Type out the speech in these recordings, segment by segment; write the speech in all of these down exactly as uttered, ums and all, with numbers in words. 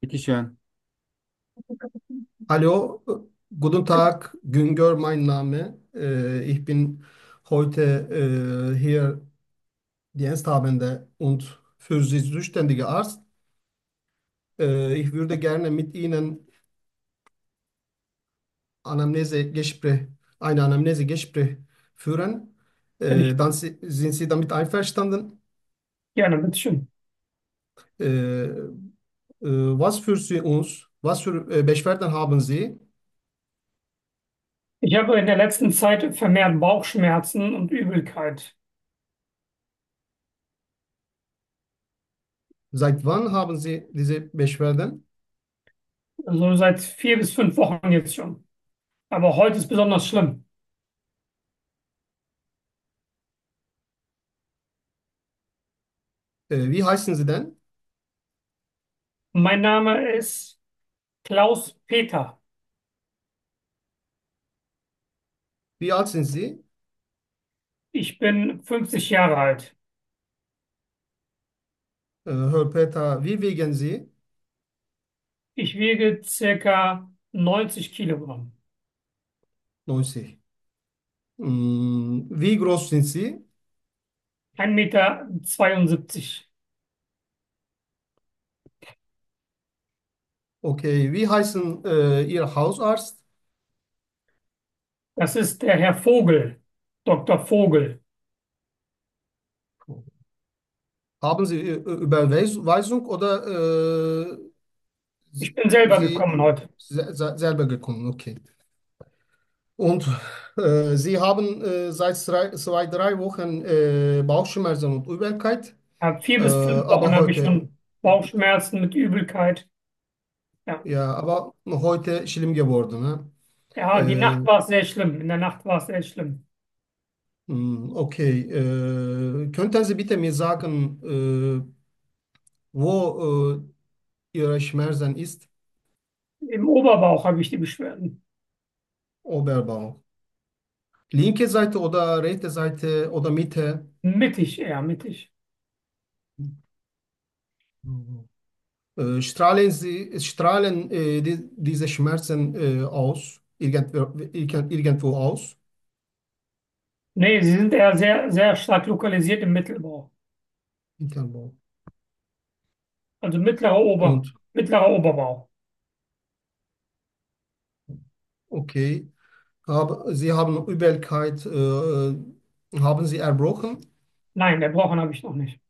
Dankeschön. Hallo, äh, guten Tag, Güngör mein Name. Äh, ich bin heute äh, hier Diensthabende und für Sie zuständige Arzt. Äh, ich würde gerne mit Ihnen Anamnesegespräch, eine Anamnesegespräch führen. Bin Äh, ich dann si- sind Sie damit einverstanden? gerne, bitteschön. Äh, äh, was für Sie uns, was für äh, Beschwerden haben Sie? Ich habe in der letzten Zeit vermehrt Bauchschmerzen und Übelkeit. Seit wann haben Sie diese Beschwerden? Also seit vier bis fünf Wochen jetzt schon. Aber heute ist besonders schlimm. Äh, wie heißen Sie denn? Mein Name ist Klaus Peter. Wie alt sind Sie? Ich bin fünfzig Jahre alt. Äh, Herr Peter, wie wiegen Sie? Ich wiege circa neunzig Kilogramm. neunzig. Mm, wie groß sind Sie? ein Meter zweiundsiebzig. Okay, wie heißen äh, Ihr Hausarzt? Das ist der Herr Vogel, Doktor Vogel. Haben Sie äh, Überweisung oder äh, Ich bin selber Sie gekommen heute. se se selber gekommen? Okay. Und äh, Sie haben äh, seit drei, zwei, drei Wochen äh, Bauchschmerzen und Übelkeit, Ja, vier äh, bis fünf Wochen aber habe ich heute, schon Bauchschmerzen mit Übelkeit. Ja. ja, aber heute schlimm geworden. Ne? Ja, die Nacht Äh, war es sehr schlimm. In der Nacht war es sehr schlimm. Hm, okay, äh, könnten Sie bitte mir sagen, äh, wo äh, Ihre Schmerzen ist? Im Oberbauch habe ich die Beschwerden. Oberbauch. Linke Seite oder rechte Seite oder Mitte? Mittig eher, mittig. Mhm. Äh, strahlen Sie, strahlen äh, die, diese Schmerzen äh, aus, irgendwo, irgend- irgendwo aus? Nee, sie sind eher sehr, sehr stark lokalisiert im Mittelbauch. Hinterbauch. Also mittlerer Ober, Und mittlerer Oberbauch. okay, Hab, Sie haben Übelkeit, äh, haben Sie erbrochen? Nein, Erbrochen habe ich noch nicht.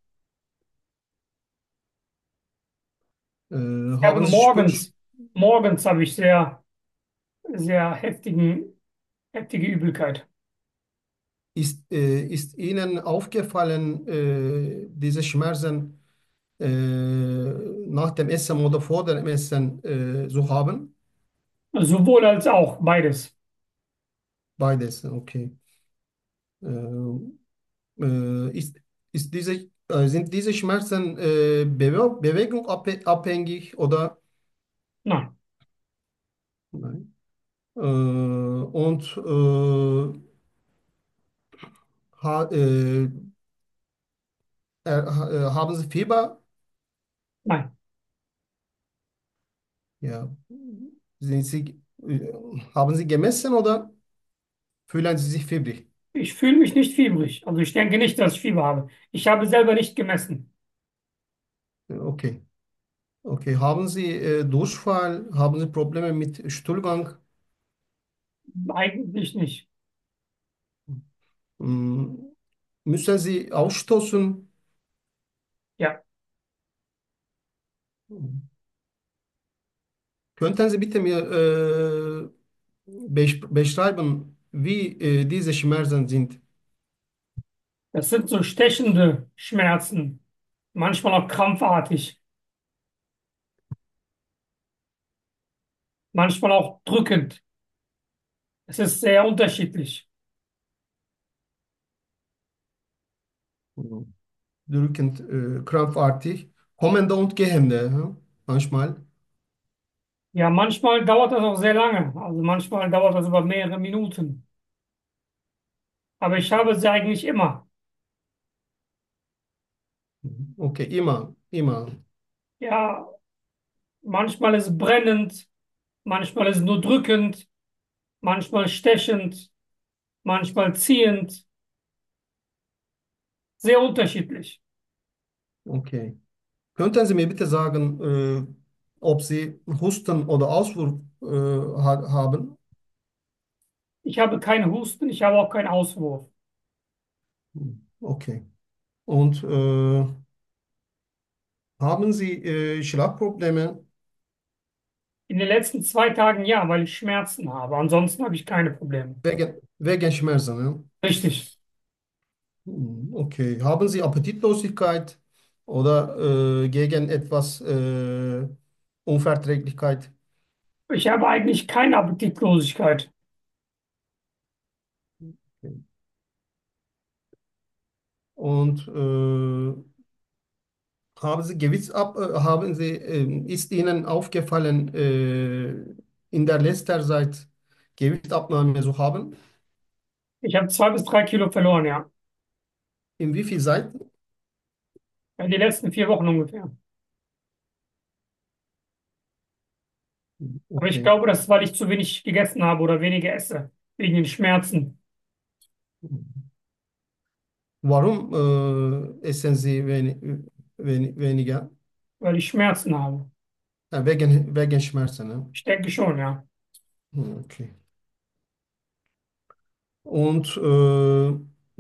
Äh, Ich habe haben Sie Spür, morgens, morgens habe ich sehr, sehr heftigen, heftige Übelkeit. Ist, äh, ist Ihnen aufgefallen, äh, diese Schmerzen äh, nach dem Essen oder vor dem Essen äh, zu haben? Sowohl als auch, beides. Beides, okay. Äh, äh, ist, ist diese, äh, sind diese Schmerzen äh, Bewe Bewegung abhängig oder Nein, nein? Äh, und äh, ha, äh, äh, äh, haben Sie Fieber? nein. Ja. Sind Sie, äh, haben Sie gemessen oder fühlen Sie sich fiebrig? Ich fühle mich nicht fiebrig. Also ich denke nicht, dass ich Fieber habe. Ich habe selber nicht gemessen. Okay. Okay. Haben Sie äh, Durchfall? Haben Sie Probleme mit Stuhlgang? Eigentlich nicht. Mm, müssen Sie ausstoßen? Ja. Könnten Sie bitte mir äh, besch beschreiben, wie äh, diese Schmerzen sind? Das sind so stechende Schmerzen, manchmal auch krampfartig, manchmal auch drückend. Es ist sehr unterschiedlich. Mhm. Drückend, äh, krampfartig, kommende und gehende, hm? Manchmal. Ja, manchmal dauert das auch sehr lange. Also manchmal dauert das über mehrere Minuten. Aber ich habe sie eigentlich immer. Mhm. Okay, immer, immer. Ja, Manchmal ist es brennend, manchmal ist es nur drückend, manchmal stechend, manchmal ziehend. Sehr unterschiedlich. Okay. Könnten Sie mir bitte sagen, äh, ob Sie Husten oder Auswurf äh, ha haben? Ich habe keinen Husten, ich habe auch keinen Auswurf. Hm, okay. Und äh, haben Sie äh, Schlafprobleme In den letzten zwei Tagen ja, weil ich Schmerzen habe. Ansonsten habe ich keine Probleme. wegen, wegen Schmerzen? Ja? Richtig. Hm, okay. Haben Sie Appetitlosigkeit oder äh, gegen etwas äh, Unverträglichkeit? Ich habe eigentlich keine Appetitlosigkeit. Okay. Und äh, haben Sie Gewichtsab, äh, haben Sie, ähm, ist Ihnen aufgefallen, äh, in der letzter Zeit Gewichtsabnahme zu haben? Ich habe zwei bis drei Kilo verloren, ja. In wie viel Zeit? In den letzten vier Wochen ungefähr. Aber ich Okay. glaube, das ist, weil ich zu wenig gegessen habe oder weniger esse. Wegen den Schmerzen. Warum äh, essen Sie wenig, wenig, weniger? Weil ich Schmerzen habe. Äh, wegen, wegen Schmerzen, ne? Ich denke schon, ja. Hm, okay. Und äh,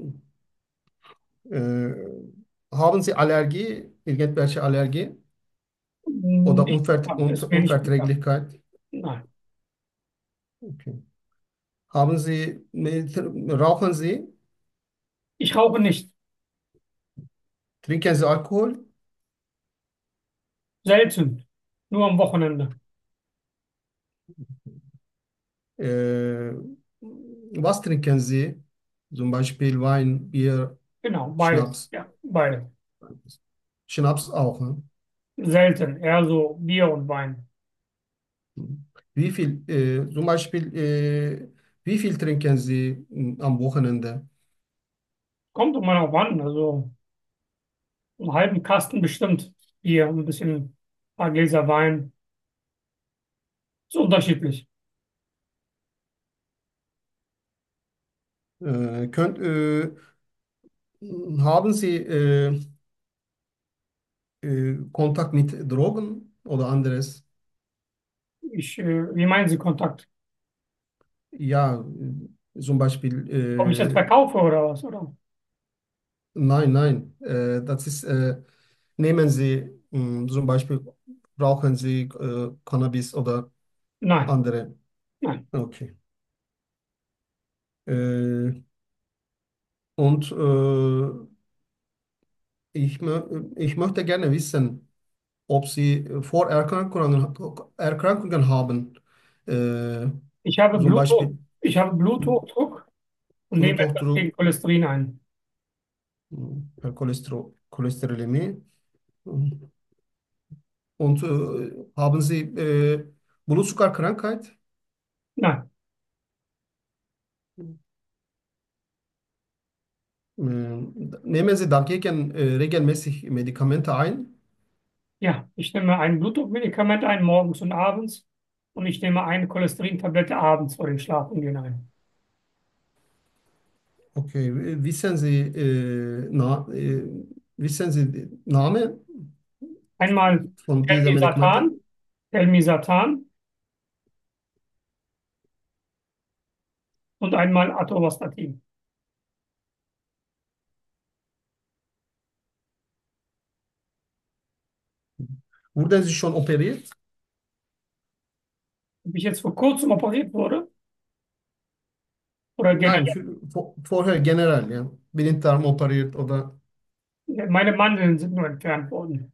äh, haben Sie Allergie, irgendwelche Allergie oder Nicht Unvert bekannt. Unver Ist mir nicht bekannt. Unverträglichkeit? Nein. Okay. Haben Sie, mit, rauchen Sie? Ich rauche nicht. Trinken Sie Alkohol? Selten. Nur am Wochenende. Äh, was trinken Sie? Zum Beispiel Wein, Bier, Genau, beides. Schnaps. Ja, beide. Schnaps auch. Ne? Selten. Eher so Bier und Wein. Wie viel, äh, zum Beispiel, äh, wie viel trinken Sie mm, am Wochenende? Kommt immer noch an. Also einen halben Kasten bestimmt Bier, ein bisschen, ein paar Gläser Wein. Ist unterschiedlich. Äh, könnt, äh, haben Sie äh, äh, Kontakt mit Drogen oder anderes? Ich, äh, wie meinen Sie Kontakt? Ja, äh, zum Ob ich das Beispiel, äh, verkaufe oder was? Oder? nein, nein, äh, das ist, äh, nehmen Sie mh, zum Beispiel, brauchen Sie äh, Cannabis oder Nein, andere? nein. Okay. Äh, und äh, ich, mö ich möchte gerne wissen, ob Sie Vorerkrankungen Erkrankungen haben. Äh, Ich habe zum Bluthochdruck, Beispiel ich habe Bluthochdruck und nehme etwas Bluthochdruck, gegen Cholesterin ein. äh, Cholestero Cholesterolemie. Und äh, haben Sie äh, Blutzuckerkrankheit? Nein, Äh, nehmen Sie dagegen äh, regelmäßig Medikamente ein? ja, ich nehme ein Blutdruckmedikament ein, morgens und abends. Und ich nehme eine Cholesterintablette abends vor dem Schlafengehen ein. Okay, w- wissen Sie, äh, na, äh, wissen Sie den Namen Einmal von dieser Medikamente? Telmisartan, Telmisartan und einmal Atorvastatin. Wurden Sie schon operiert? Ob ich jetzt vor kurzem operiert wurde oder Nein, generell? für, vor, vorher generell, ja. Blinddarm operiert oder Meine Mandeln sind nur entfernt worden.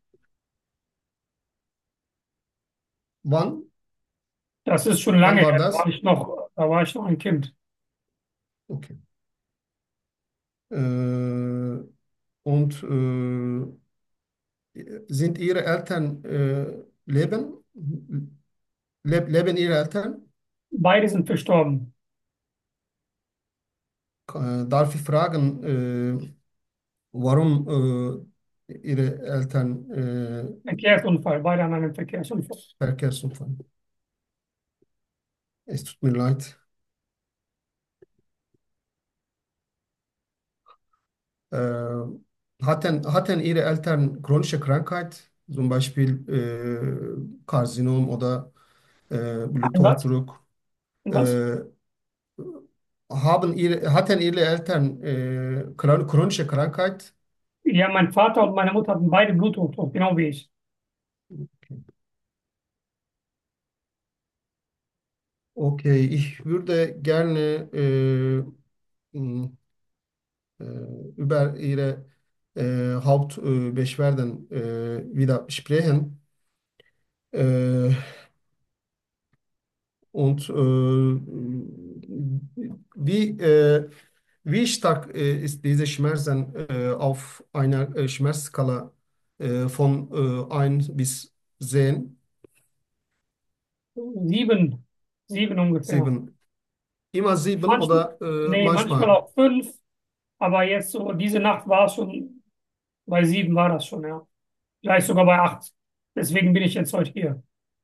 wann? Das ist schon Wann lange war her. Da war das? ich noch, da war ich noch ein Kind. Okay. Äh, und äh, sind Ihre Eltern äh, leben? Leb, leben Ihre Eltern? Beide sind verstorben. Äh, darf ich fragen, äh, warum? Ihre Eltern äh, Verkehrsunfall, beide an einem Verkehrsunfall. Verkehrsunfall. Es tut mir leid. Äh, hatten, hatten Ihre Eltern chronische Krankheit, zum Beispiel äh, Karzinom oder äh, Ein was? Bluthochdruck? Ein was? Äh, haben ihre, hatten Ihre Eltern äh, chron- chronische Krankheit? Ja, mein Vater und meine Mutter hatten beide Bluthochdruck, genau wie ich. Okay, ich würde gerne äh, mh, äh, über Ihre äh, Hauptbeschwerden äh, Beschwerden, äh, wieder sprechen. Äh, und äh, wie, äh, wie stark äh, ist diese Schmerzen äh, auf einer äh, Schmerzskala äh, von äh, eins bis zehn? Sieben, sieben ungefähr. Sieben. Immer sieben Manchmal, oder äh, nee, manchmal manchmal? auch fünf, aber jetzt so, diese Nacht war es schon, bei sieben war das schon, ja. Vielleicht sogar bei acht. Deswegen bin ich jetzt heute hier.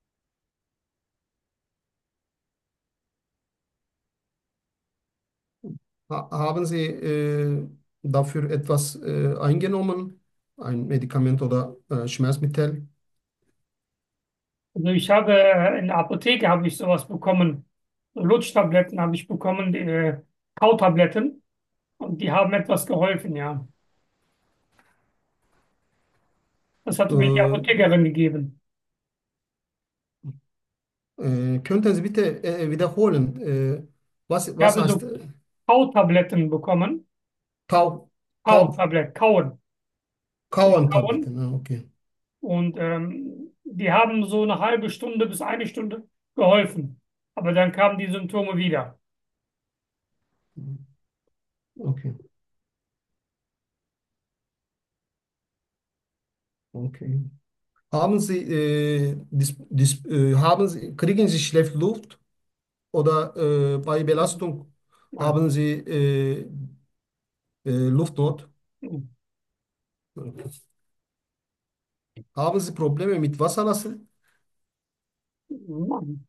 Ha haben Sie äh, dafür etwas äh, eingenommen? Ein Medikament oder äh, Schmerzmittel? Also ich habe äh, in der Apotheke habe ich sowas bekommen. So Lutschtabletten habe ich bekommen, äh, Kautabletten. Und die haben etwas geholfen, ja. Das hatte mir die Äh, Apothekerin gegeben. äh, könnten Sie bitte äh, wiederholen? Äh, was, Ich was habe heißt so äh, Kautabletten bekommen. Kau, Kau, Kautabletten, Kauen. Kauen. Kauentabletten? Ah, okay. Und ähm, die haben so eine halbe Stunde bis eine Stunde geholfen. Aber dann kamen die Symptome wieder. Okay, okay. Haben Sie, äh, dis, dis, äh, haben Sie, kriegen Sie schlecht Luft oder äh, bei Belastung Nein. haben Sie äh, äh, Luftnot? Haben Sie Probleme mit Wasserlassen? Nein.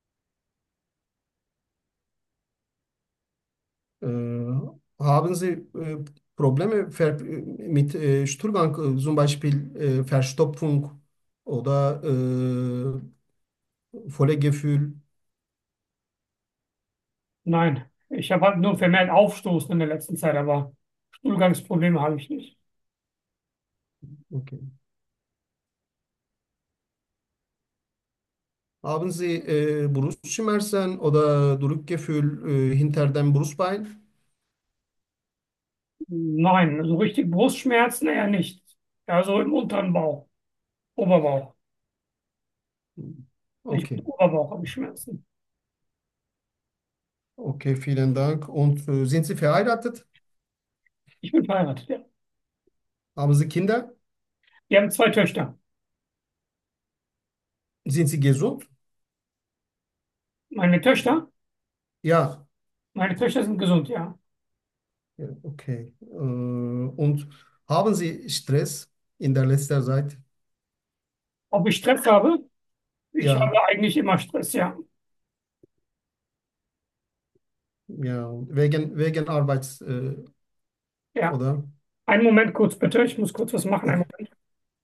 Äh, haben Sie äh, Probleme ver mit äh, Stuhlgang, äh, zum Beispiel äh, Verstopfung oder äh, Völlegefühl? Nein. Ich habe halt nur vermehrt Aufstoßen in der letzten Zeit, aber Stuhlgangsprobleme habe ich nicht. Okay. Haben Sie äh, Brustschmerzen oder Drückgefühl äh, hinter dem Brustbein? Nein, so richtig Brustschmerzen eher nicht. Ja, so im unteren Bauch, Oberbauch. Ich Okay, bin Oberbauch habe ich Schmerzen. okay, vielen Dank. Und äh, sind Sie verheiratet? Ich bin verheiratet, ja. Haben Sie Kinder? Wir haben zwei Töchter. Sind Sie gesund? Meine Töchter, Ja. meine Töchter sind gesund, ja. Ja, okay. Äh, und haben Sie Stress in der letzten Zeit? Ob ich Stress habe? Ich habe Ja, eigentlich immer Stress, ja. ja, wegen, wegen Arbeits, äh, Ja. oder? Einen Moment kurz bitte, ich muss kurz was machen. Einen Okay, Moment.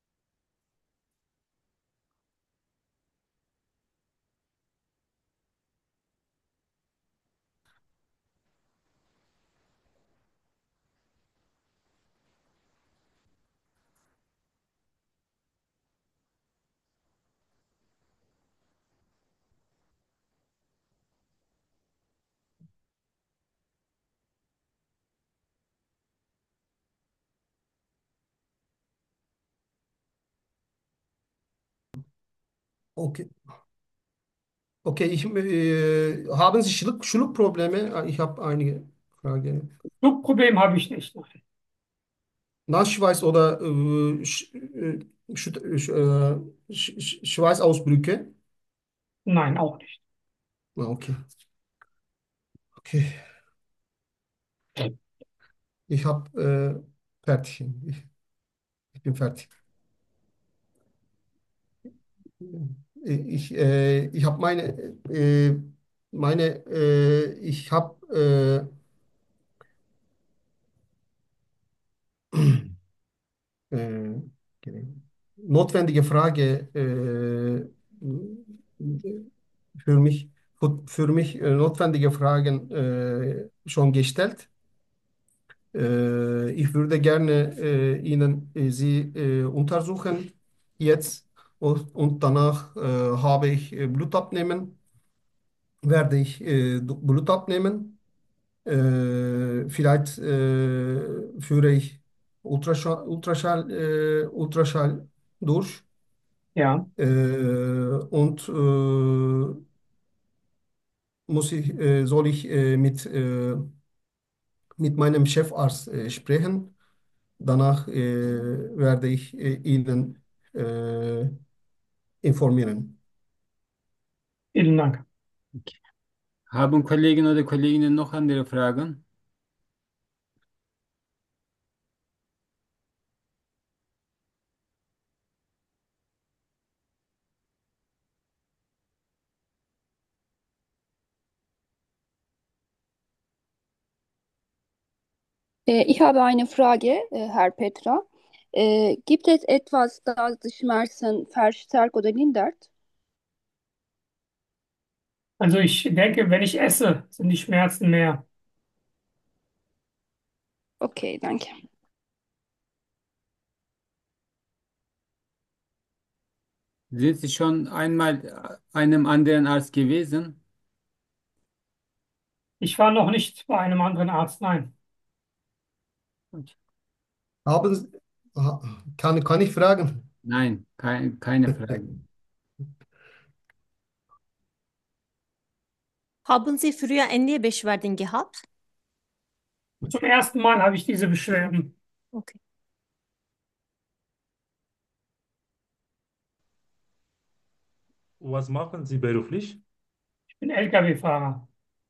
okay, okay. Ich, äh, haben Sie Schluck, Schluckprobleme? Ah, ich habe einige Fragen. Flugproblem habe ich nicht. Nein, Nassschweiß oder äh, Sch, äh, Sch, Sch, äh, Sch, Sch- Schweißausbrüche? Nein, auch nicht. Ah, okay, okay. Ich habe äh, fertig. Ich bin fertig. Ich, äh, ich habe meine, äh, meine, äh, ich habe äh, äh, notwendige Frage äh, für mich, für mich äh, notwendige Fragen äh, schon gestellt. Äh, ich würde gerne äh, Ihnen äh, Sie äh, untersuchen jetzt und, und danach äh, habe ich äh, Blut abnehmen, werde ich äh, du- Blut abnehmen. Äh, vielleicht äh, führe ich Ultraschall, Ultraschall, äh, Ultraschall durch Ja, äh, und äh, muss ich, äh, soll ich äh, mit, äh, mit meinem Chefarzt äh, sprechen. Danach äh, werde ich äh, Ihnen äh, informieren. vielen Dank. Okay. Haben Kollegen oder Kolleginnen noch andere Fragen? Äh, Ich habe eine Frage, äh, Herr Petra. Äh, Gibt es etwas, das die Schmerzen verstärkt oder lindert? Also ich denke, wenn ich esse, sind die Schmerzen mehr. Okay, danke. Sind Sie schon einmal einem anderen Arzt gewesen? Ich war noch nicht bei einem anderen Arzt, nein. Okay. Haben Sie, ha- kann, kann ich fragen? Nein, kein, keine Frage. Haben Sie früher Ernährbeschwerden gehabt? Zum ersten Mal habe ich diese Beschwerden. Okay. Was machen Sie beruflich? Ich bin L K W-Fahrer.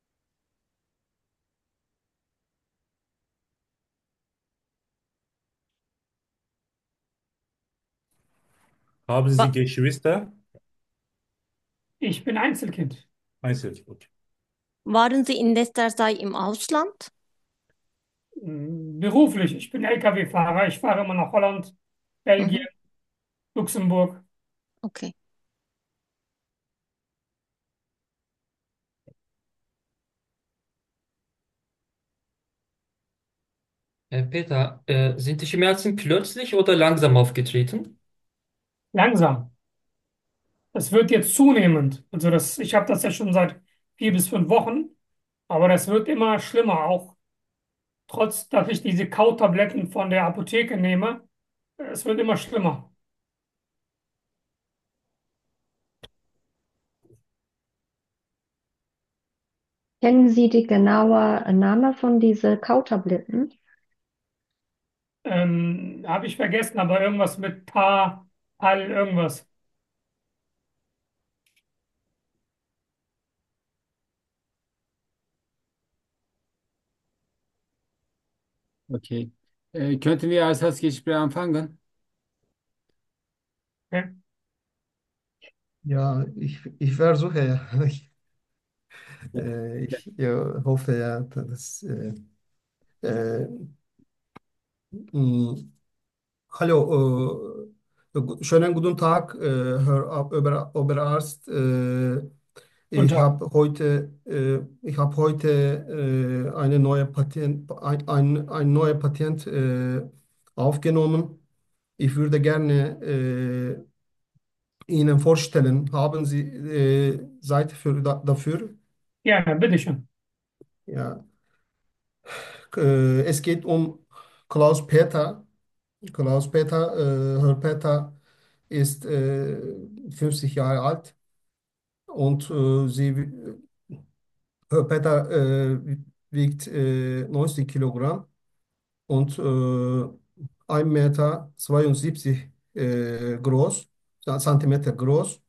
Haben Sie Wa Geschwister? Ich bin Einzelkind. Einzel. Okay. Waren Sie in letzter Zeit im Ausland? Mm, Beruflich, ich bin L K W-Fahrer. Ich fahre immer nach Holland, Belgien, Mhm. Luxemburg. Okay. Herr Peter, äh, sind die Schmerzen plötzlich oder langsam aufgetreten? Langsam. Das wird jetzt zunehmend. Also das, ich habe das ja schon seit vier bis fünf Wochen, aber das wird immer schlimmer, auch trotz, dass ich diese Kautabletten von der Apotheke nehme. Es wird immer schlimmer. Kennen Sie die genaue Name von diesen Kautabletten? Ähm, habe ich vergessen, aber irgendwas mit Pa, Pal, irgendwas. Okay. Äh, könnten wir als das Gespräch anfangen? Okay? Ja, ich, ich versuche ja. Ich, Ja. äh, Ja. ich ja, hoffe ja, dass äh, äh, mh, hallo, äh, gu- schönen guten Tag, äh, Herr Ab- Ober, Oberarzt. Äh, Guten ich Tag. habe heute, äh, ich habe heute äh, eine neue Patient, ein, ein, ein neuer Patient äh, aufgenommen. Ich würde gerne äh, Ihnen vorstellen. Haben Sie äh, Zeit für, da, dafür? Gerne, bitteschön. Ja. Äh, es geht um Klaus Peter. Klaus Peter, äh, Herr Peter ist äh, fünfzig Jahre alt und äh, sie, Herr Peter äh, wiegt äh, neunzig Kilogramm und äh, ein Meter zweiundsiebzig äh, groß, Zentimeter groß.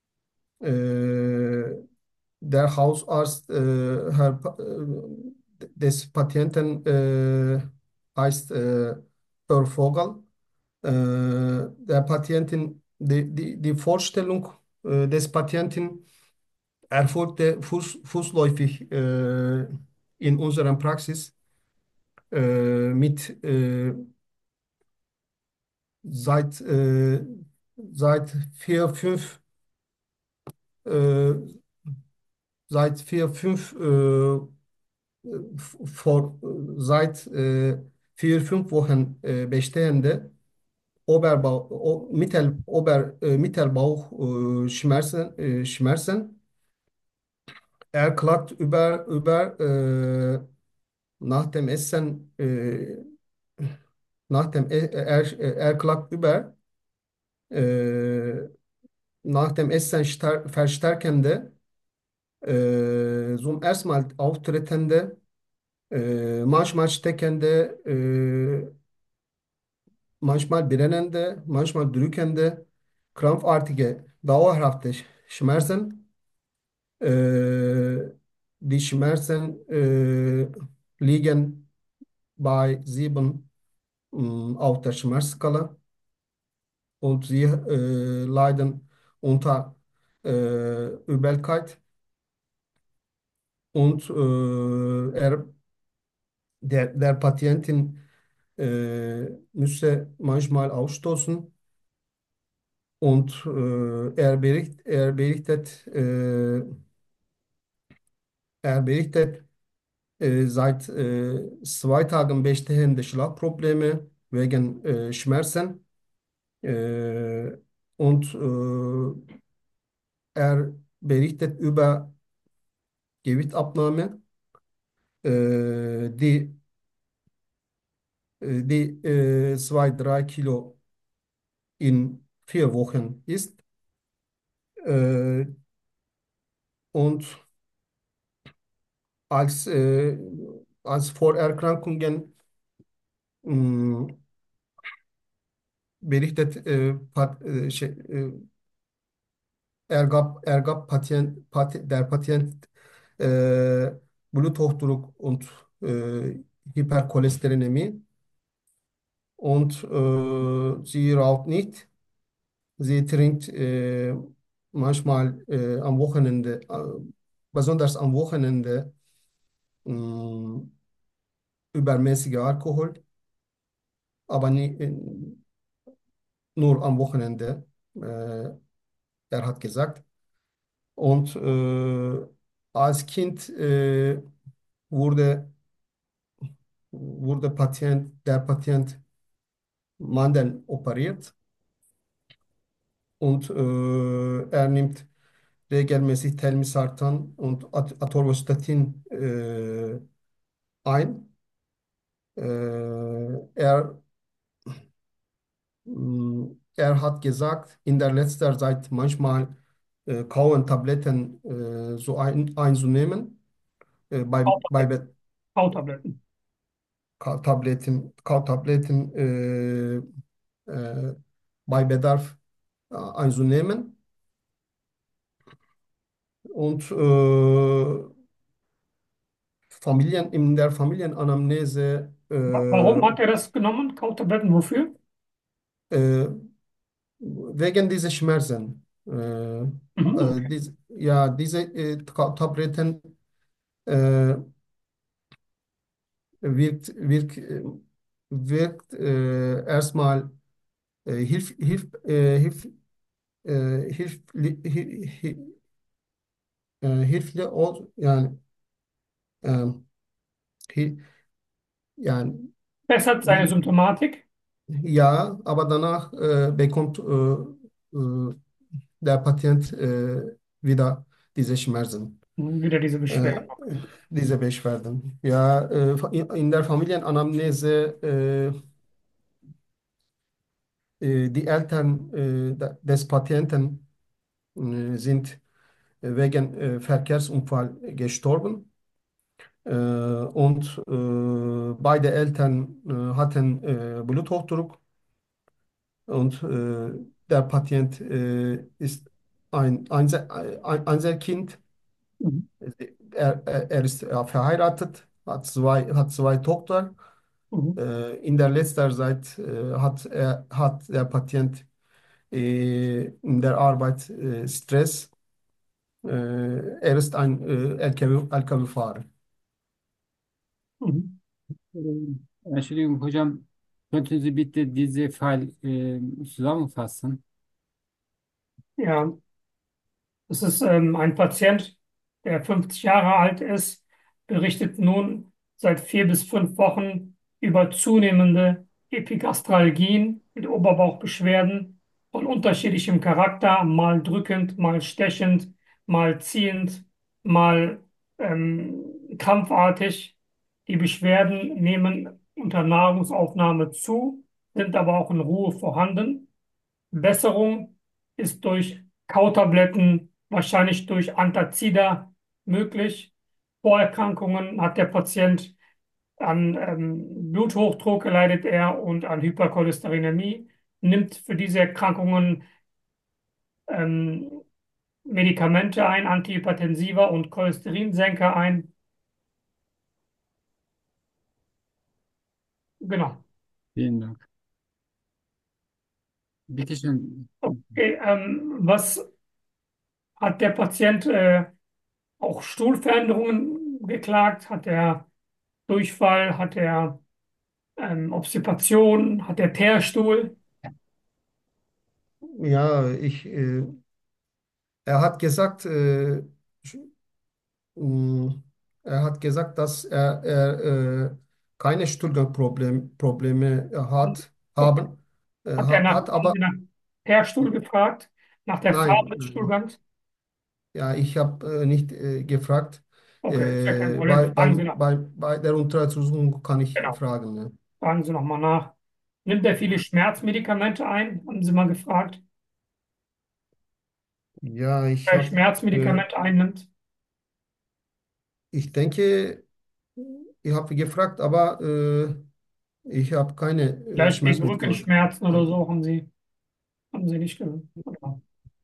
Äh, der Hausarzt, äh, Herr, Pa- äh, des Patienten äh, heißt äh, Herr Vogel. Äh, der Patientin, die, die, die Vorstellung äh, des Patienten erfolgte fuß, fußläufig äh, in unserer Praxis äh, mit äh, seit, äh, seit vier, fünf, äh, seit vier, fünf, äh, vor, seit äh, vier, fünf Wochen äh, bestehende Oberbauch, o, Mittel, Ober, äh, Mittelbauch äh, Schmerzen, äh, Schmerzen. Er klagt über, über äh, nach dem Essen, äh, nach dem, E- er, er klagt über äh, nach dem Essen star- verstärkende, äh, zum ersten Mal auftretende, äh, manchmal steckende, äh, manchmal brennende, manchmal drückende, krampfartige, dauerhafte Schmerzen. Äh, die Schmerzen äh, liegen bei sieben mh, auf der Schmerzskala und sie äh, leiden unter äh, Übelkeit und äh, er, der, der Patientin äh, müsse manchmal ausstoßen und äh, er bericht, er berichtet, äh, er berichtet äh, seit äh, zwei Tagen bestehende Schlafprobleme wegen äh, Schmerzen äh, und äh, er berichtet über Gewichtabnahme, äh, die, äh, die äh, zwei, drei Kilo in vier Wochen ist. Äh, und als, äh, als Vorerkrankungen mh, berichtet, äh, Pat, äh, şey, äh, er gab, er gab Patient, Pat, der Patient äh, Bluthochdruck und äh, Hypercholesterinämie und äh, sie raucht nicht. Sie trinkt äh, manchmal äh, am Wochenende, äh, besonders am Wochenende, mh, übermäßiger Alkohol, aber nie, äh, nur am Wochenende, äh, er hat gesagt. Und äh, als Kind äh, wurde, wurde Patient, der Patient Mandeln operiert und äh, er nimmt regelmäßig Telmisartan und At Atorvastatin äh, ein. Äh, er, mh, er hat gesagt, in der letzten Zeit manchmal äh, kauen Tabletten äh, so ein, einzunehmen. Äh, bei, bei Kautabletten. Be- Kautabletten. Ka- Tabletten, Kautabletten äh, äh, bei Bedarf äh, einzunehmen. Und äh, Familien, in der Familienanamnese Wa- Warum äh, hat er das genommen? Kautabletten wofür? äh, wegen dieser Schmerzen. Äh, Mhm, äh, okay. dies, ja, diese äh, Ta- Tabletten äh, wirkt, wirkt, äh, wirkt äh, erstmal äh, hilf, hilf, äh, hilf, äh, hilf, li- hi- hi- äh, hilfli ol, yani, ähm, hi, yani Bessert seine wie, Symptomatik. ja, aber danach äh, bekommt äh, äh, der Patient äh, wieder diese Schmerzen. Wieder diese Äh, Beschwerden. diese Beschwerden. Ja, äh, in in der Familienanamnese, äh, äh, die Eltern äh, da- des Patienten äh, sind wegen äh, Verkehrsunfall gestorben. Äh, und äh, beide Eltern äh, hatten äh, Bluthochdruck und äh, der Patient äh, ist ein Einzel ein Einzelkind. Mhm. Er, er, er ist äh, verheiratet, hat zwei, hat zwei Tochter Mhm. Äh, in der letzter Zeit äh, hat, er, hat der Patient äh, in der Arbeit äh, Stress. Äh, er ist ein äh, L K W, L K W-Fahrer. Mhm. Ee, Entschuldigung, hocam, könnten Sie bitte diese Fall äh, zusammenfassen? Ja, das ist ähm, ein Patient, der fünfzig Jahre alt ist, berichtet nun seit vier bis fünf Wochen über zunehmende Epigastralgien mit Oberbauchbeschwerden von unterschiedlichem Charakter, mal drückend, mal stechend, mal ziehend, mal ähm, krampfartig. Die Beschwerden nehmen unter Nahrungsaufnahme zu, sind aber auch in Ruhe vorhanden. Besserung ist durch Kautabletten, wahrscheinlich durch Antazida möglich. Vorerkrankungen hat der Patient an ähm, Bluthochdruck leidet er und an Hypercholesterinämie, nimmt für diese Erkrankungen ähm, Medikamente ein, Antihypertensiva und Cholesterinsenker ein. Genau. Vielen Dank. Bitte schön. Okay, ähm, was hat der Patient äh, auch Stuhlveränderungen geklagt? Hat er Durchfall? Hat er ähm, Obstipation? Hat er Teerstuhl? Ja, ich, äh, er hat gesagt, äh, mh, er hat gesagt, dass er, er äh, keine Stuhlgangprobleme Probleme hat, Okay. haben, äh, Hat er ha- nach, hat haben Sie aber nach Teerstuhl gefragt? Nach der Farbe nein, des nein. Stuhlgangs? Ja, ich habe äh, nicht äh, gefragt. Okay, ist ja kein Äh, Problem. bei, Fragen Sie beim, nach. bei, bei der Untersuchung kann ich Genau. fragen. Ne? Fragen Sie nochmal nach. Nimmt er viele Schmerzmedikamente ein? Haben Sie mal gefragt, Ja, ich wer habe, äh, Schmerzmedikamente einnimmt? ich denke, ich habe gefragt, aber äh, ich habe keine äh, Vielleicht gegen Schmerzmittel. Rückenschmerzen oder so haben Sie, haben Sie nicht gehört. Genau.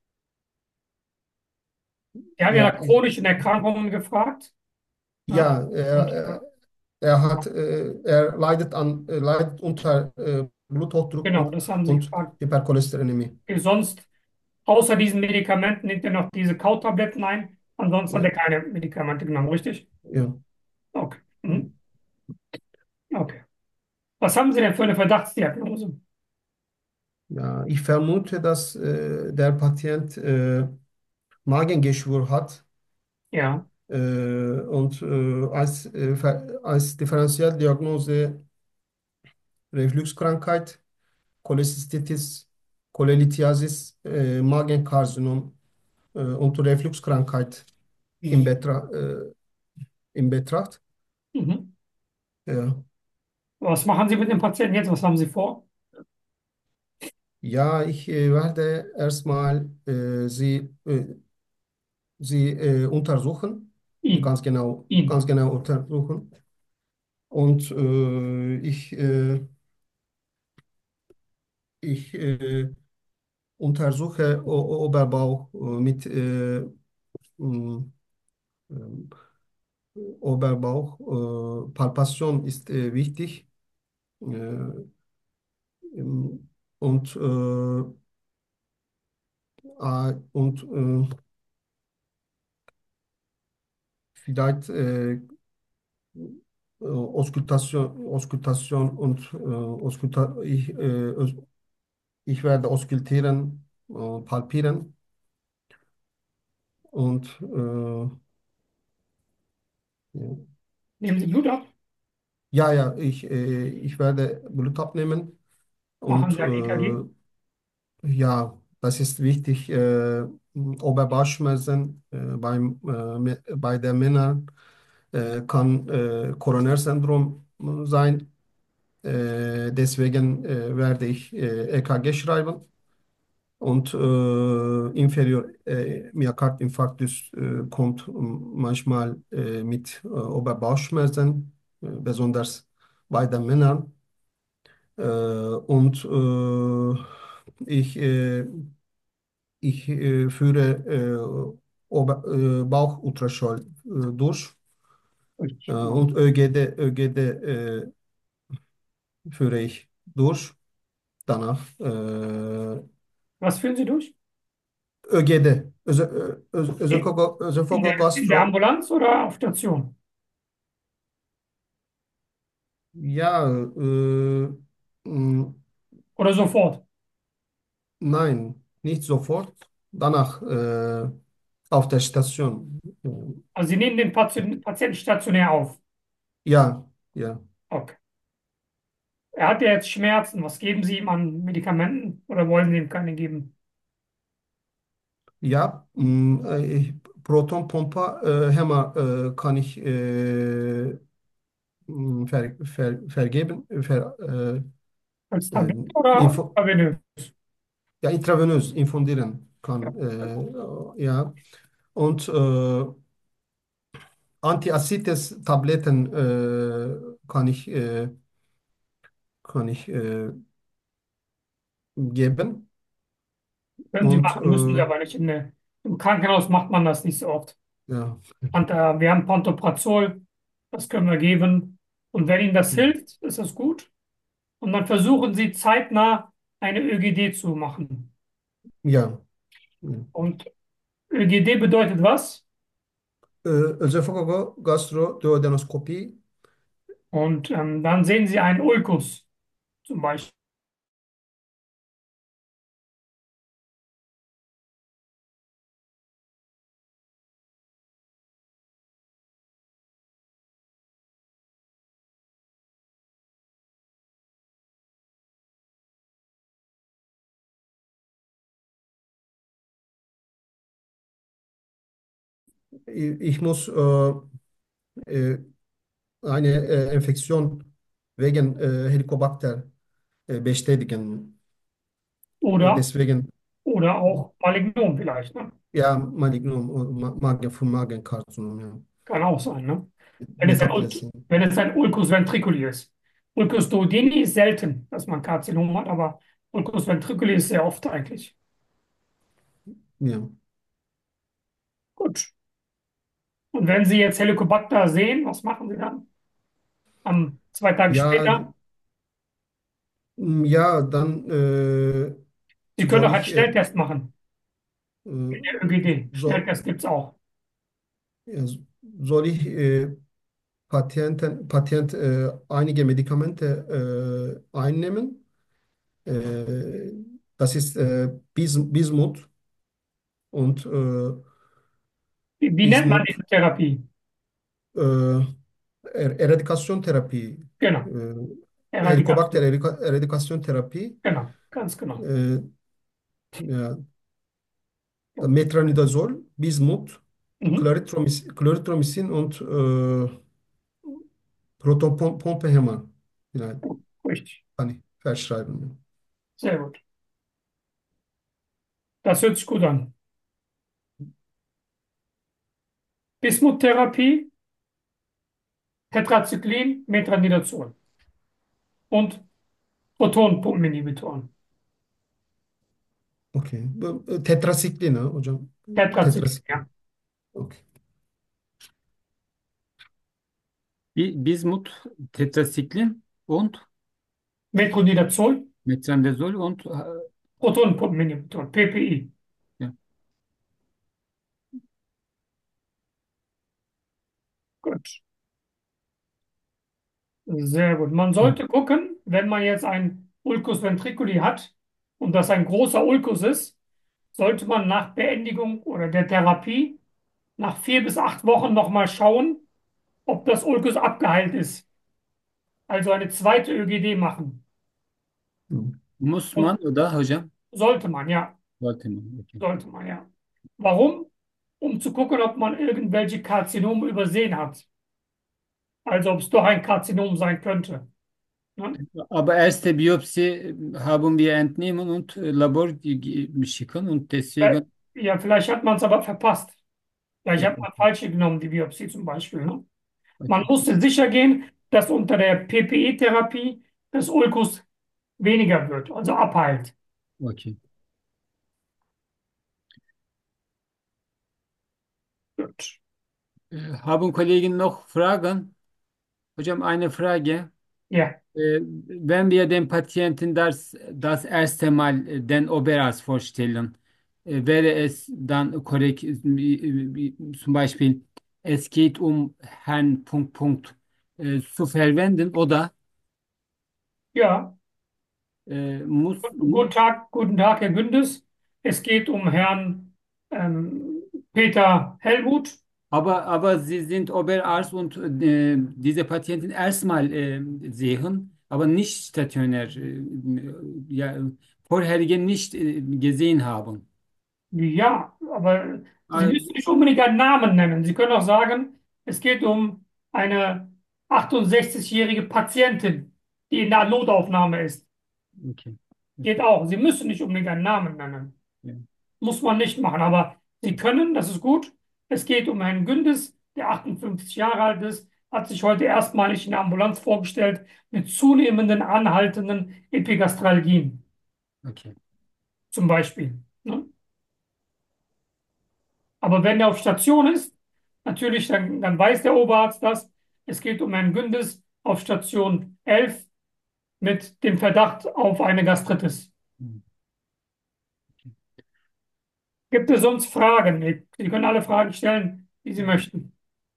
Sie haben ja Ja, nach ich, chronischen Erkrankungen gefragt. Ja. ja, er, Und er, er hat, äh, er leidet an, äh, leidet unter äh, Bluthochdruck genau, und, das haben Sie und gefragt. Hypercholesterinämie. Okay, sonst, außer diesen Medikamenten, nimmt er noch diese Kautabletten ein. Ansonsten hat er Ja, keine Medikamente genommen, richtig? ja. Okay. Mhm. Okay. Was haben Sie denn für eine Verdachtsdiagnose? Ja, ich vermute, dass äh, der Patient äh, Magengeschwür hat. Ja. Äh, und äh, als, äh, ver- als Differentialdiagnose Refluxkrankheit, Cholecystitis, Cholelithiasis, äh, Magenkarzinom äh, und Refluxkrankheit in, Betra äh, in Betracht. Mhm. Ja. Was machen Sie mit dem Patienten jetzt? Was haben Sie vor? Ja, ich äh, werde erstmal äh, Sie, äh, Sie äh, untersuchen, Ihn. ganz genau, Ihn. ganz genau untersuchen. Und äh, ich, äh, ich äh, untersuche O- Oberbauch äh, mit äh, mh, ähm, Oberbauch. Äh, Palpation ist äh, wichtig. Äh, ähm, und äh, ah, und äh, vielleicht äh, äh, Auskultation, Auskultation und äh, Auskulta ich, äh, ich werde auskultieren, äh, palpieren und äh, Nehmen Sie Blut ab? ja, ja, ich, äh, ich werde Blut abnehmen Machen und Sie ein E K G? äh, ja, das ist wichtig. Äh, Oberbauchschmerzen äh, beim, äh, me- bei den Männern äh, kann äh, Coroner-Syndrom sein. Äh, deswegen äh, werde ich äh, E K G schreiben und äh, inferior äh, Myokardinfarktus äh, kommt ähm, manchmal äh, mit äh, Oberbauchschmerzen, äh, besonders bei den Männern. Äh, und äh, ich, äh, ich äh, führe äh, Ober äh, Bauchultraschall äh, durch äh, und ÖGD, ÖGD führe ich durch. Danach äh, Was führen Sie durch? ÖGD, Öze, Ö- Ö- Özofago- In der, in der Ösophagogastroenterologie. Ambulanz oder auf Station? Ja, äh, mh, Oder sofort? nein, nicht sofort. Danach äh, auf der Station. Also Sie nehmen den Patienten, Patienten stationär auf. Ja, ja. Okay. Er hat ja jetzt Schmerzen. Was geben Sie ihm an Medikamenten oder wollen Sie ihm keine geben? Ja, mh, äh, ich, Protonpumpe äh, hemen äh, kann ich äh, mh, ver, ver, vergeben, ver, äh, Als äh, Tablette oder info, intravenös? ja, intravenös infundieren kann. Äh, ja, und äh, Antiacites-Tabletten äh, kann ich, äh, kann ich äh, geben. Können Sie Und machen, müssen Sie äh, aber nicht. In der, im Krankenhaus macht man das nicht so oft. ja, Und, äh, wir haben Pantoprazol, das können wir geben. Und wenn Ihnen das hilft, ist das gut. Und dann versuchen Sie zeitnah eine ÖGD zu machen. ja. Ja. Und ÖGD bedeutet was? Äh, Ösophago-Gastroduodenoskopie. Und ähm, dann sehen Sie einen Ulkus zum Beispiel. Ich, ich muss äh, äh, eine äh, Infektion wegen äh, Helicobacter äh, bestätigen. Äh, Oder, deswegen, oder auch Malignom vielleicht. Ne? ja, Malignum, äh, Ma- Magen, für Magenkarzinom, ja. Kann auch sein. Ne? Wenn es ein, Ult- Metaplasie. wenn es ein Ulcus ventriculi ist. Ulcus duodeni ist selten, dass man Karzinom hat, aber Ulcus ventriculi ist sehr oft eigentlich. Ja. Gut. Und wenn Sie jetzt Helicobacter sehen, was machen Sie dann? Am zwei Tage Ja, später? m, ja, dann äh, Sie können soll doch einen ich, äh, Schnelltest machen. äh, Der ÖGD. so, Schnelltest gibt es auch. ja, soll ich äh, Patienten, Patient äh, einige Medikamente äh, einnehmen? Äh, das ist äh, Bis, Bismut und äh, Wie, wie nennt man Bismut, diese Therapie? äh, Er- Eradikationstherapie, Genau. äh, Helicobacter Eradikation. Erika- Eradikationtherapie, Genau. Ganz genau. äh, ja, Metronidazol, Bismut, Mhm. Clarithromycin, Clarithromycin und äh, Protonpumpe Hämmer. Vielleicht Gut. Richtig. kann ich verschreiben. Sehr gut. Das hört sich gut an. Bismuttherapie, Tetracyclin, Metronidazol und Protonpumpeninhibitoren. Okay. Bu- e, Tetrasikli ne hocam? Tetracyclin, Tetrasikli. ja. Okay. Bi- Bismut, Tetracyclin und Metronidazol, Metronidazol und äh, Protonpumpeninhibitor, P P I. ja. Gut. Sehr gut. Man Ja. sollte gucken, wenn man jetzt ein Ulcus ventriculi hat und das ein großer Ulcus ist, sollte man nach Beendigung oder der Therapie nach vier bis acht Wochen nochmal schauen, ob das Ulcus abgeheilt ist. Also eine zweite ÖGD machen. Hm. Muss Und man oder hocam? sollte man, ja. Sollte man. Okay. Sollte man, ja. Warum? Um zu gucken, ob man irgendwelche Karzinome übersehen hat. Also ob es doch ein Karzinom sein könnte. Ne? Aber erste Biopsie haben wir entnehmen und äh, Labor ge- schicken und Äh, deswegen. Ja, vielleicht hat man es aber verpasst. Vielleicht Ja, hat man falsche genommen, die Biopsie zum Beispiel. Ne? Man okay. musste sicher gehen, dass unter der P P E-Therapie das Ulkus weniger wird, also abheilt. Okay. Gut. Äh, Haben Kollegen noch Fragen? Hocam eine Frage. Ja, Äh, wenn wir dem Patienten das, das erste Mal äh, den Oberarzt vorstellen, äh, wäre es dann korrekt, äh, wie- wie- zum Beispiel, es geht um Herrn Punkt Punkt äh, zu verwenden oder Ja, äh, muss, guten Tag, guten Tag, Herr Gündes. Es geht um Herrn ähm, Peter Hellmuth. aber, aber Sie sind Oberarzt und äh, diese Patienten erstmal äh, sehen, aber nicht stationär, äh, ja, vorherige nicht äh, gesehen haben. Ja, aber Sie Äh, müssen nicht unbedingt einen Namen nennen. Sie können auch sagen, es geht um eine achtundsechzigjährige Patientin, die in der Notaufnahme ist. Okay. Geht auch. Sie müssen nicht unbedingt einen Namen nennen. Ja. Muss man nicht machen, aber Sie können, das ist gut. Es geht um Herrn Gündes, der achtundfünfzig Jahre alt ist, hat sich heute erstmalig in der Ambulanz vorgestellt mit zunehmenden anhaltenden Epigastralgien Okay. zum Beispiel. Ne? Aber wenn er auf Station ist, natürlich, dann, dann weiß der Oberarzt das. Es geht um Herrn Gündes auf Station elf mit dem Verdacht auf eine Gastritis. Hm. Gibt es sonst Fragen? Sie können alle Fragen stellen, die Sie möchten.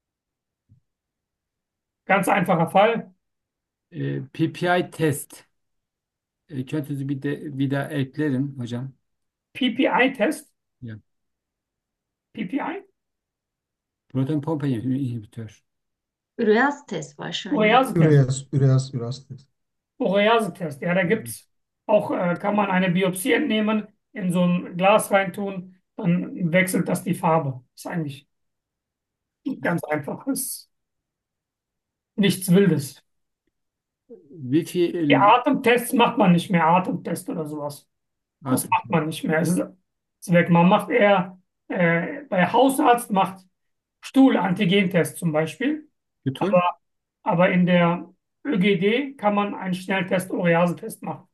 Ganz einfacher Fall. Äh, P P I-Test. Äh, könnten Sie bitte wieder erklären, hocam? P P I-Test. Ja. P P I? Proton Inhibitor. Urease-Test wahrscheinlich. Urease-Test. Üreas, Üreas, Üreas-Test. Urease-Test. Ja, da gibt es auch, äh, kann man eine Biopsie entnehmen, in so ein Glas reintun, dann wechselt das die Farbe. Ist eigentlich ganz einfach. Ist nichts Wildes. Wie Die viel Atemtests macht man nicht mehr, Atemtest oder sowas. Das Atem? macht man nicht mehr. Es ist, ist weg. Man macht eher, äh, bei Hausarzt macht Stuhl-Antigentest zum Beispiel. Getan? Aber, aber in der Ö G D kann man einen Schnelltest, Urease-Test machen.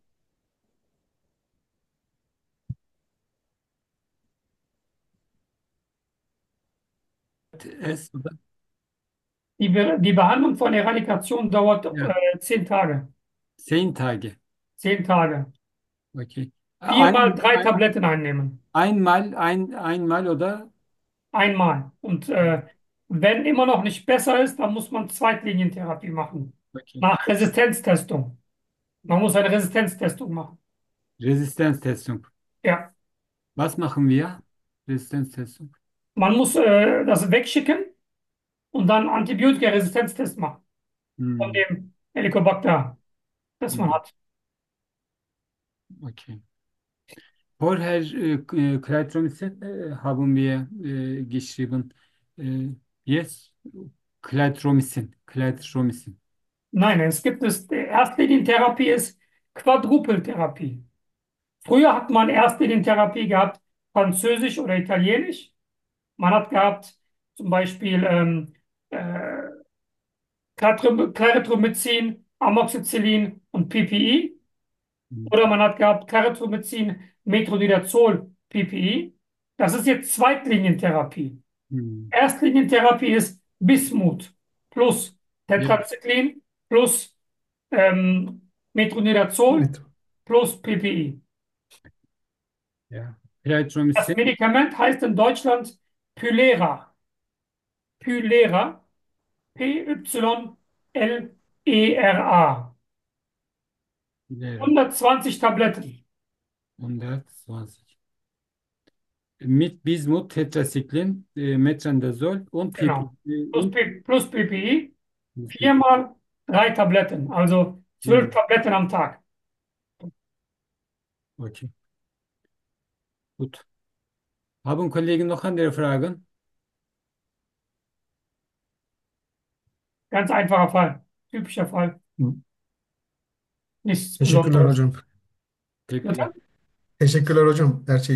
Es, oder? Die, Be die Behandlung von Eradikation dauert Ja. äh, zehn Tage. Zehn Tage. Zehn Tage. Okay. Viermal Ein, drei ein, Tabletten einnehmen. einmal, ein, einmal oder? Einmal. Und äh, wenn immer noch nicht besser ist, dann muss man Zweitlinientherapie machen. Okay. Nach Resistenztestung. Man muss eine Resistenztestung machen. Resistenztestung. Ja. Was machen wir? Resistenztestung. Man muss äh, das wegschicken und dann Antibiotikaresistenztest machen von Hm. dem Helicobacter, das man Hm. hat. Okay. Vorher äh, äh, Kleitromycin äh, haben wir äh, geschrieben. Äh, yes, Kleitromycin. Kleitromycin. Nein, es gibt es, die Erstlinientherapie ist Quadrupeltherapie. Früher hat man Erstlinientherapie gehabt, Französisch oder Italienisch. Man hat gehabt zum Beispiel ähm, äh, Clarithromycin, Clarithromycin, Amoxicillin und P P I. Hm. Oder man hat gehabt Clarithromycin, Metronidazol, P P I. Das ist jetzt Zweitlinientherapie. Hm. Erstlinientherapie ist Bismut plus Ja, Tetracyclin plus ähm, Metronidazol Mit. plus P P I. ja. Das Kleitromycin. Medikament heißt in Deutschland Pylera. Pylera. P Y L E R A. Ja, hundertzwanzig Tabletten. hundertzwanzig. Mit Bismut, Tetracyclin, äh, Metronidazol und P P, Genau. äh, Plus, und P plus P P I. P P. Viermal drei Tabletten. Also zwölf Hm. Tabletten am Tag. Okay, gut. Haben Kollegen noch andere Fragen? Ganz einfacher Fall. Typischer Fall. Hı. Nichts Teşekkürler Besonderes. hocam. Teşekkürler. Bitte? Teşekkürler hocam. Her şey